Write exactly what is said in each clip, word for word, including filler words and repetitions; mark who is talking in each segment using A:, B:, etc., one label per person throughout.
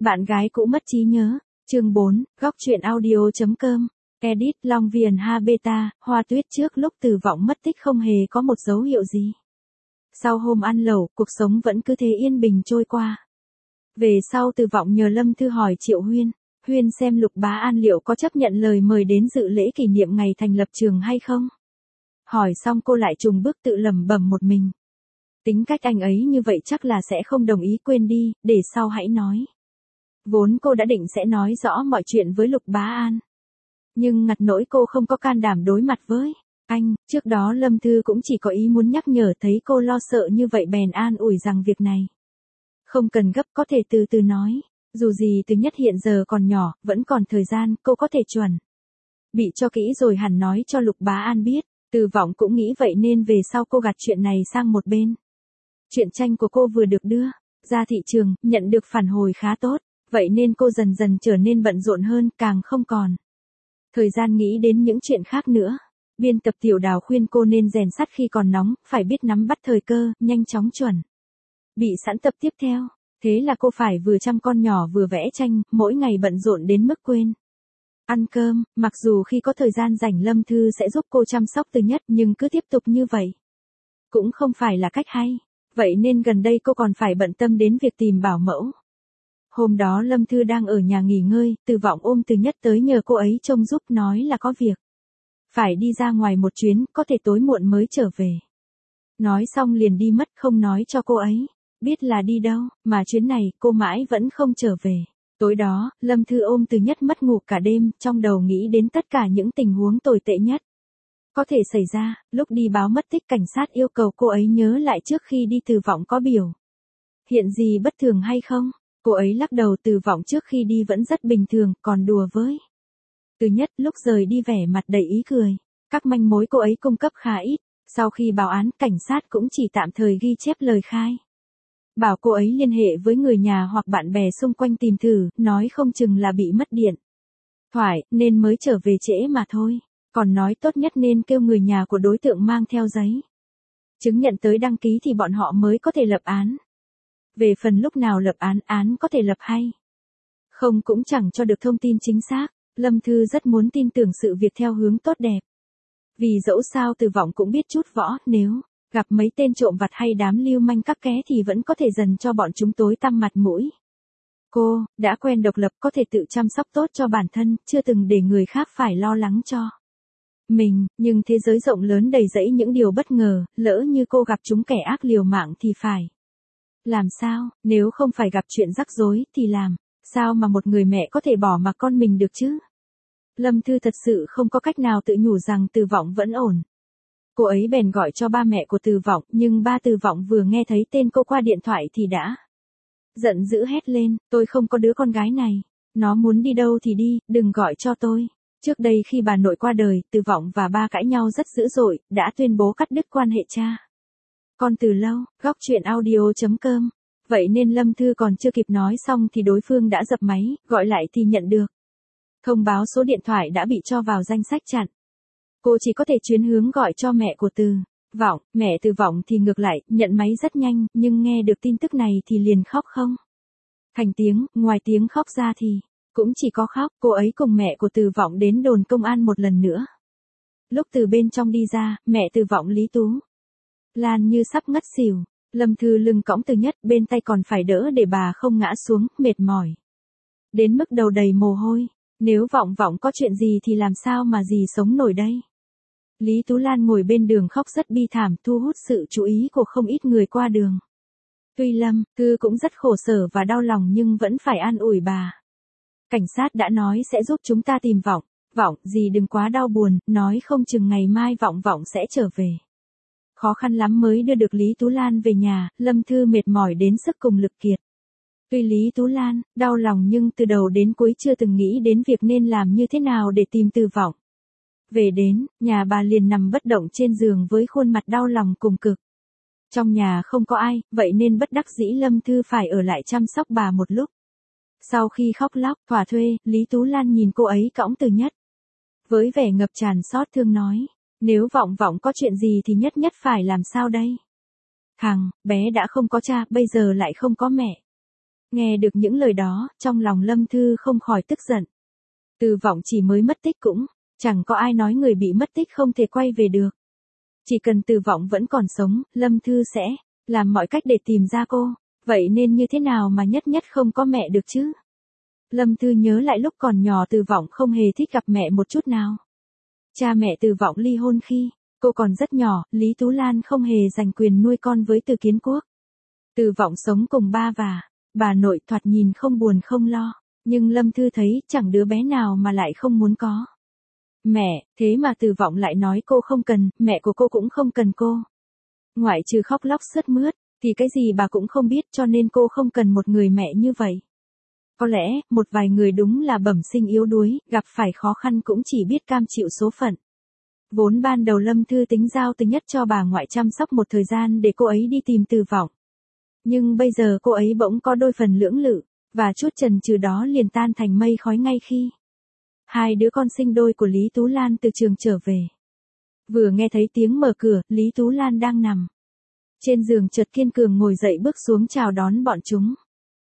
A: Bạn gái cũ mất trí nhớ. Chương bốn, góc truyện audio chấm com. Edit Long Viền Ha Beta, Hoa Tuyết trước lúc Từ Vọng mất tích không hề có một dấu hiệu gì. Sau hôm ăn lẩu, cuộc sống vẫn cứ thế yên bình trôi qua. Về sau Từ Vọng nhờ Lâm Thư hỏi Triệu Huyên, Huyên xem Lục Bá An liệu có chấp nhận lời mời đến dự lễ kỷ niệm ngày thành lập trường hay không. Hỏi xong cô lại trùng bước tự lẩm bẩm một mình. Tính cách anh ấy như vậy chắc là sẽ không đồng ý, quên đi, để sau hãy nói. Vốn cô đã định sẽ nói rõ mọi chuyện với Lục Bá An. Nhưng ngặt nỗi cô không có can đảm đối mặt với anh, trước đó Lâm Thư cũng chỉ có ý muốn nhắc nhở, thấy cô lo sợ như vậy bèn an ủi rằng việc này không cần gấp, có thể từ từ nói. Dù gì Từ Nhất hiện giờ còn nhỏ, vẫn còn thời gian, cô có thể chuẩn bị cho kỹ rồi hẳn nói cho Lục Bá An biết. Từ Vọng cũng nghĩ vậy nên về sau cô gạt chuyện này sang một bên. Truyện tranh của cô vừa được đưa ra thị trường, nhận được phản hồi khá tốt, vậy nên cô dần dần trở nên bận rộn hơn, càng không còn thời gian nghĩ đến những chuyện khác nữa. Biên tập Tiểu Đào khuyên cô nên rèn sắt khi còn nóng, phải biết nắm bắt thời cơ, nhanh chóng chuẩn bị sẵn tập tiếp theo. Thế là cô phải vừa chăm con nhỏ vừa vẽ tranh, mỗi ngày bận rộn đến mức quên ăn cơm. Mặc dù khi có thời gian rảnh Lâm Thư sẽ giúp cô chăm sóc Từ Nhất, nhưng cứ tiếp tục như vậy cũng không phải là cách hay. Vậy nên gần đây cô còn phải bận tâm đến việc tìm bảo mẫu. Hôm đó Lâm Thư đang ở nhà nghỉ ngơi, Từ Vọng ôm Từ Nhất tới nhờ cô ấy trông giúp, nói là có việc phải đi ra ngoài một chuyến, có thể tối muộn mới trở về. Nói xong liền đi mất, không nói cho cô ấy biết là đi đâu, mà chuyến này cô mãi vẫn không trở về. Tối đó, Lâm Thư ôm Từ Nhất mất ngủ cả đêm, trong đầu nghĩ đến tất cả những tình huống tồi tệ nhất có thể xảy ra. Lúc đi báo mất tích, cảnh sát yêu cầu cô ấy nhớ lại trước khi đi Từ Vọng có biểu hiện gì bất thường hay không. Cô ấy lắc đầu, Từ Vọng trước khi đi vẫn rất bình thường, còn đùa với Từ Nhất, lúc rời đi vẻ mặt đầy ý cười. Các manh mối cô ấy cung cấp khá ít. Sau khi báo án, cảnh sát cũng chỉ tạm thời ghi chép lời khai, bảo cô ấy liên hệ với người nhà hoặc bạn bè xung quanh tìm thử, nói không chừng là bị mất điện thoại, nên mới trở về trễ mà thôi. Còn nói tốt nhất nên kêu người nhà của đối tượng mang theo giấy chứng nhận tới đăng ký thì bọn họ mới có thể lập án. Về phần lúc nào lập án, án có thể lập hay không cũng chẳng cho được thông tin chính xác. Lâm Thư rất muốn tin tưởng sự việc theo hướng tốt đẹp. Vì dẫu sao Từ Vọng cũng biết chút võ, nếu gặp mấy tên trộm vặt hay đám lưu manh các ké thì vẫn có thể dần cho bọn chúng tối tăm mặt mũi. Cô đã quen độc lập, có thể tự chăm sóc tốt cho bản thân, chưa từng để người khác phải lo lắng cho mình, nhưng thế giới rộng lớn đầy rẫy những điều bất ngờ, lỡ như cô gặp chúng kẻ ác liều mạng thì phải làm sao? Nếu không phải gặp chuyện rắc rối thì làm sao mà một người mẹ có thể bỏ mặc con mình được chứ? Lâm Thư thật sự không có cách nào tự nhủ rằng Từ Vọng vẫn ổn. Cô ấy bèn gọi cho ba mẹ của Từ Vọng, nhưng ba Từ Vọng vừa nghe thấy tên cô qua điện thoại thì đã giận dữ hét lên, tôi không có đứa con gái này. Nó muốn đi đâu thì đi, đừng gọi cho tôi. Trước đây khi bà nội qua đời, Từ Vọng và ba cãi nhau rất dữ dội, đã tuyên bố cắt đứt quan hệ cha con từ lâu. Góc truyện audio chấm com. Vậy nên Lâm Thư còn chưa kịp nói xong thì đối phương đã dập máy, gọi lại thì nhận được thông báo số điện thoại đã bị cho vào danh sách chặn. Cô chỉ có thể chuyển hướng gọi cho mẹ của Từ Vọng. Mẹ Từ Vọng thì ngược lại, nhận máy rất nhanh, nhưng nghe được tin tức này thì liền khóc không thành tiếng. Ngoài tiếng khóc ra thì cũng chỉ có khóc. Cô ấy cùng mẹ của Từ Vọng đến đồn công an một lần nữa. Lúc từ bên trong đi ra, mẹ Từ Vọng Lý Tú Lan như sắp ngất xỉu. Lâm Thư lưng cõng Từ Nhất, bên tay còn phải đỡ để bà không ngã xuống, mệt mỏi đến mức đầu đầy mồ hôi. Nếu Vọng Vọng có chuyện gì thì làm sao mà dì sống nổi đây? Lý Tú Lan ngồi bên đường khóc rất bi thảm, thu hút sự chú ý của không ít người qua đường. Tuy Lâm Thư cũng rất khổ sở và đau lòng nhưng vẫn phải an ủi bà. Cảnh sát đã nói sẽ giúp chúng ta tìm Vọng Vọng, dì đừng quá đau buồn, nói không chừng ngày mai Vọng Vọng sẽ trở về. Khó khăn lắm mới đưa được Lý Tú Lan về nhà, Lâm Thư mệt mỏi đến sức cùng lực kiệt. Tuy Lý Tú Lan đau lòng nhưng từ đầu đến cuối chưa từng nghĩ đến việc nên làm như thế nào để tìm Từ Vọng. Về đến nhà, bà liền nằm bất động trên giường với khuôn mặt đau lòng cùng cực. Trong nhà không có ai, vậy nên bất đắc dĩ Lâm Thư phải ở lại chăm sóc bà một lúc. Sau khi khóc lóc thỏa thuê, Lý Tú Lan nhìn cô ấy cõng Từ Nhất với vẻ ngập tràn xót thương nói, nếu Vọng Vọng có chuyện gì thì nhất nhất phải làm sao đây? Thằng bé đã không có cha, bây giờ lại không có mẹ. Nghe được những lời đó, trong lòng Lâm Thư không khỏi tức giận. Từ Vọng chỉ mới mất tích cũng, chẳng có ai nói người bị mất tích không thể quay về được. Chỉ cần Từ Vọng vẫn còn sống, Lâm Thư sẽ làm mọi cách để tìm ra cô. Vậy nên như thế nào mà Nhất Nhất không có mẹ được chứ? Lâm Thư nhớ lại lúc còn nhỏ Từ Vọng không hề thích gặp mẹ một chút nào. Cha mẹ Từ Vọng ly hôn khi cô còn rất nhỏ, Lý Tú Lan không hề giành quyền nuôi con với Từ Kiến Quốc. Từ Vọng sống cùng ba và bà nội, thoạt nhìn không buồn không lo, nhưng Lâm Thư thấy chẳng đứa bé nào mà lại không muốn có mẹ, thế mà Từ Vọng lại nói cô không cần, mẹ của cô cũng không cần cô. Ngoại trừ khóc lóc sướt mướt, thì cái gì bà cũng không biết, cho nên cô không cần một người mẹ như vậy. Có lẽ, một vài người đúng là bẩm sinh yếu đuối, gặp phải khó khăn cũng chỉ biết cam chịu số phận. Vốn ban đầu Lâm Thư tính giao Từ Nhất cho bà ngoại chăm sóc một thời gian để cô ấy đi tìm Từ Vọng. Nhưng bây giờ cô ấy bỗng có đôi phần lưỡng lự, và chút chần chừ đó liền tan thành mây khói ngay khi hai đứa con sinh đôi của Lý Tú Lan từ trường trở về. Vừa nghe thấy tiếng mở cửa, Lý Tú Lan đang nằm trên giường chợt kiên cường ngồi dậy bước xuống chào đón bọn chúng.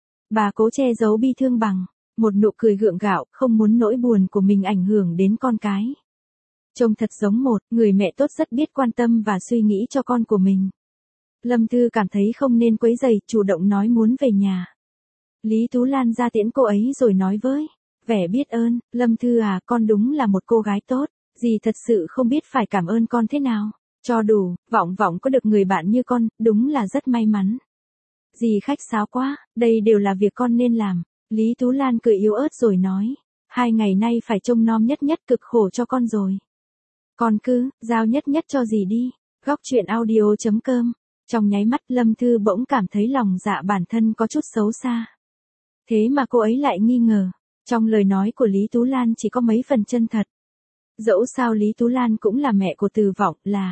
A: Bà cố che giấu bi thương bằng một nụ cười gượng gạo, không muốn nỗi buồn của mình ảnh hưởng đến con cái. Trông thật giống một người mẹ tốt, rất biết quan tâm và suy nghĩ cho con của mình. Lâm Thư cảm thấy không nên quấy rầy, chủ động nói muốn về nhà. Lý Tú Lan ra tiễn cô ấy rồi nói với vẻ biết ơn, Lâm Thư à, con đúng là một cô gái tốt, dì thật sự không biết phải cảm ơn con thế nào. Cho đủ, Vọng Vọng có được người bạn như con, đúng là rất may mắn. Dì khách sáo quá, đây đều là việc con nên làm. Lý Tú Lan cười yếu ớt rồi nói, hai ngày nay phải trông nom Nhất Nhất, cực khổ cho con rồi. Con cứ, giao Nhất Nhất cho dì đi. Góc truyện audio chấm com. Trong nháy mắt Lâm Thư bỗng cảm thấy lòng dạ bản thân có chút xấu xa. Thế mà cô ấy lại nghi ngờ, trong lời nói của Lý Tú Lan chỉ có mấy phần chân thật. Dẫu sao Lý Tú Lan cũng là mẹ của Từ Vọng, là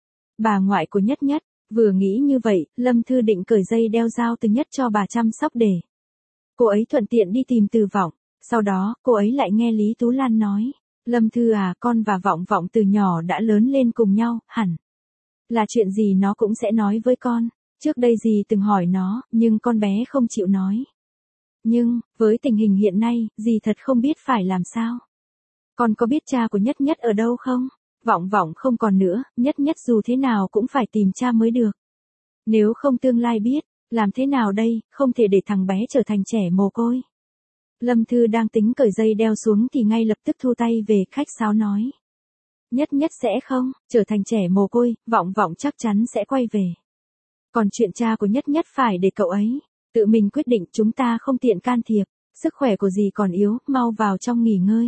A: bà ngoại của Nhất Nhất. Vừa nghĩ như vậy, Lâm Thư định cởi dây đeo giao Từ Nhất cho bà chăm sóc để cô ấy thuận tiện đi tìm Từ Vọng. Sau đó, cô ấy lại nghe Lý Tú Lan nói, Lâm Thư à, con và Vọng Vọng từ nhỏ đã lớn lên cùng nhau, hẳn là chuyện gì nó cũng sẽ nói với con. Trước đây dì từng hỏi nó, nhưng con bé không chịu nói. Nhưng, với tình hình hiện nay, dì thật không biết phải làm sao. Con có biết cha của Nhất Nhất ở đâu không? Vọng Vọng không còn nữa, Nhất Nhất dù thế nào cũng phải tìm cha mới được. Nếu không tương lai biết, làm thế nào đây, không thể để thằng bé trở thành trẻ mồ côi. Lâm Thư đang tính cởi dây đeo xuống thì ngay lập tức thu tay về, khách sáo nói. Nhất Nhất sẽ không trở thành trẻ mồ côi, Vọng Vọng chắc chắn sẽ quay về. Còn chuyện cha của Nhất Nhất phải để cậu ấy tự mình quyết định, chúng ta không tiện can thiệp. Sức khỏe của dì còn yếu, mau vào trong nghỉ ngơi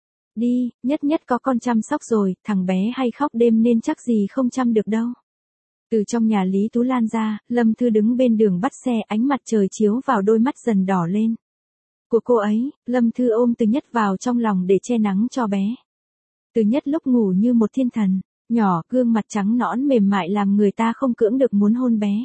A: đi, Nhất Nhất có con chăm sóc rồi, thằng bé hay khóc đêm nên chắc dì không chăm được đâu. Từ trong nhà Lý Tú Lan ra, Lâm Thư đứng bên đường bắt xe, ánh mặt trời chiếu vào đôi mắt dần đỏ lên của cô ấy. Lâm Thư ôm Từ Nhất vào trong lòng để che nắng cho bé. Từ Nhất lúc ngủ như một thiên thần, nhỏ, gương mặt trắng nõn mềm mại làm người ta không cưỡng được muốn hôn bé.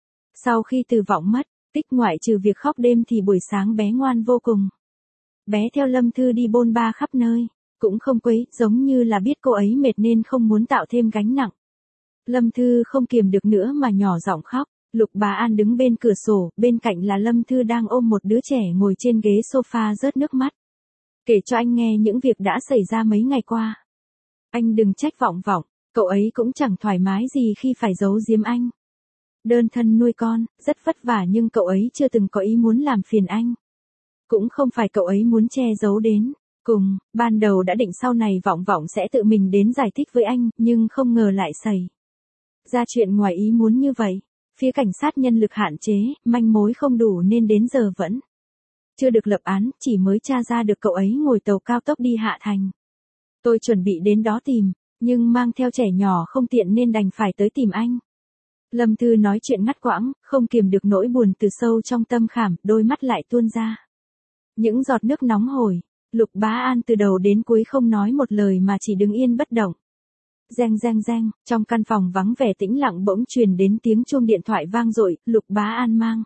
A: Sau khi Từ Vọng mất tích, ngoại trừ việc khóc đêm thì buổi sáng bé ngoan vô cùng. Bé theo Lâm Thư đi bôn ba khắp nơi, cũng không quấy, giống như là biết cô ấy mệt nên không muốn tạo thêm gánh nặng. Lâm Thư không kiềm được nữa mà nhỏ giọng khóc. Lục Bá An đứng bên cửa sổ, bên cạnh là Lâm Thư đang ôm một đứa trẻ ngồi trên ghế sofa rớt nước mắt. Kể cho anh nghe những việc đã xảy ra mấy ngày qua. Anh đừng trách Vọng Vọng, cậu ấy cũng chẳng thoải mái gì khi phải giấu giếm anh. Đơn thân nuôi con, rất vất vả nhưng cậu ấy chưa từng có ý muốn làm phiền anh. Cũng không phải cậu ấy muốn che giấu đến cùng, ban đầu đã định sau này Vọng Vọng sẽ tự mình đến giải thích với anh, nhưng không ngờ lại xảy ra chuyện ngoài ý muốn như vậy. Phía cảnh sát nhân lực hạn chế, manh mối không đủ nên đến giờ vẫn chưa được lập án, chỉ mới tra ra được cậu ấy ngồi tàu cao tốc đi Hạ Thành. Tôi chuẩn bị đến đó tìm, nhưng mang theo trẻ nhỏ không tiện nên đành phải tới tìm anh. Lâm Thư nói chuyện ngắt quãng, không kiềm được nỗi buồn từ sâu trong tâm khảm, đôi mắt lại tuôn ra những giọt nước nóng hổi. Lục Bá An từ đầu đến cuối không nói một lời mà chỉ đứng yên bất động. Reng reng reng, trong căn phòng vắng vẻ tĩnh lặng bỗng truyền đến tiếng chuông điện thoại vang dội. Lục Bá An mang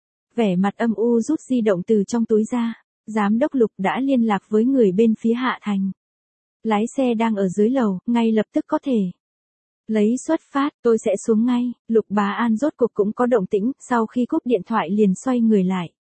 A: vẻ mặt âm u rút di động từ trong túi ra. Giám đốc Lục đã liên lạc với người bên phía Hạ Thành. Lái xe đang ở dưới lầu, ngay lập tức có thể lấy xuất phát, tôi sẽ xuống ngay. Lục Bá An rốt cuộc cũng có động tĩnh, sau khi cúp điện thoại liền xoay người lại.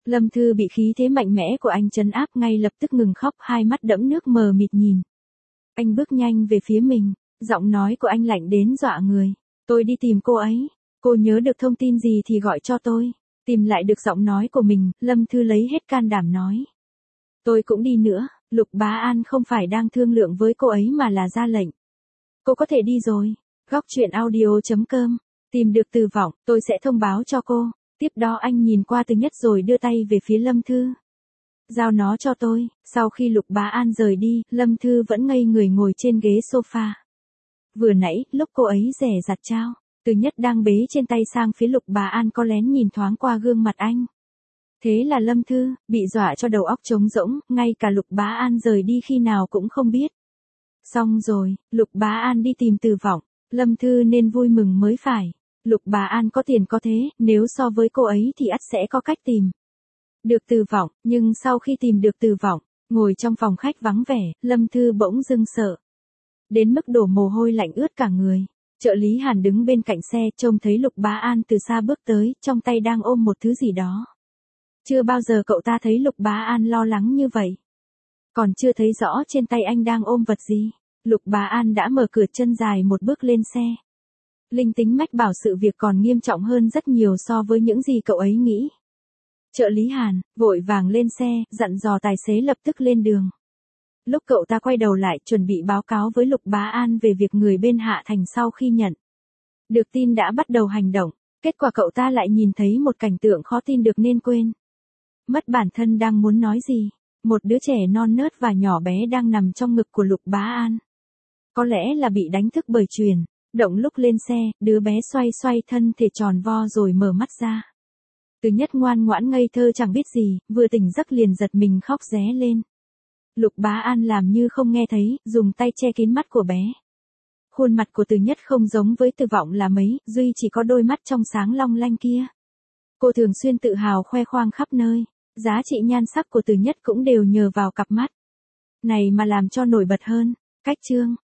A: Lâm Thư bị khí thế mạnh mẽ của anh trấn áp ngay lập tức ngừng khóc, hai mắt đẫm nước mờ mịt nhìn. Anh bước nhanh về phía mình, giọng nói của anh lạnh đến dọa người. Tôi đi tìm cô ấy, cô nhớ được thông tin gì thì gọi cho tôi. Tìm lại được giọng nói của mình, Lâm Thư lấy hết can đảm nói. Tôi cũng đi nữa, Lục Bá An không phải đang thương lượng với cô ấy mà là ra lệnh. Cô có thể đi rồi. Góc truyện audio chấm com. Tìm được Từ Vọng, tôi sẽ thông báo cho cô. Tiếp đó anh nhìn qua Từ Nhất rồi đưa tay về phía Lâm Thư. Giao nó cho tôi. Sau khi Lục Bá An rời đi, Lâm Thư vẫn ngây người ngồi trên ghế sofa. Vừa nãy, lúc cô ấy rẻ rặt trao, Từ Nhất đang bế trên tay sang phía Lục Bá An có lén nhìn thoáng qua gương mặt anh. Thế là Lâm Thư, bị dọa cho đầu óc trống rỗng, ngay cả Lục Bá An rời đi khi nào cũng không biết. Xong rồi, Lục Bá An đi tìm Từ Vọng, Lâm Thư nên vui mừng mới phải. Lục Bá An có tiền có thế, nếu so với cô ấy thì ắt sẽ có cách tìm được Từ Vọng, nhưng sau khi tìm được Từ Vọng, ngồi trong phòng khách vắng vẻ, Lâm Thư bỗng dưng sợ. Đến mức đổ mồ hôi lạnh ướt cả người. Trợ lý Hàn đứng bên cạnh xe, trông thấy Lục Bá An từ xa bước tới, trong tay đang ôm một thứ gì đó. Chưa bao giờ cậu ta thấy Lục Bá An lo lắng như vậy. Còn chưa thấy rõ trên tay anh đang ôm vật gì, Lục Bá An đã mở cửa chân dài một bước lên xe. Linh tính mách bảo sự việc còn nghiêm trọng hơn rất nhiều so với những gì cậu ấy nghĩ. Trợ lý Hàn, vội vàng lên xe, dặn dò tài xế lập tức lên đường. Lúc cậu ta quay đầu lại chuẩn bị báo cáo với Lục Bá An về việc người bên Hạ Thành sau khi nhận được tin đã bắt đầu hành động, kết quả cậu ta lại nhìn thấy một cảnh tượng khó tin được nên quên. Mất bản thân đang muốn nói gì, một đứa trẻ non nớt và nhỏ bé đang nằm trong ngực của Lục Bá An. Có lẽ là bị đánh thức bởi truyền động lúc lên xe, đứa bé xoay xoay thân thể tròn vo rồi mở mắt ra. Từ Nhất ngoan ngoãn ngây thơ chẳng biết gì, vừa tỉnh giấc liền giật mình khóc ré lên. Lục Bá An làm như không nghe thấy, dùng tay che kín mắt của bé. Khuôn mặt của Từ Nhất không giống với Từ Vọng là mấy, duy chỉ có đôi mắt trong sáng long lanh kia. Cô thường xuyên tự hào khoe khoang khắp nơi, giá trị nhan sắc của Từ Nhất cũng đều nhờ vào cặp mắt này mà làm cho nổi bật hơn. Cách chương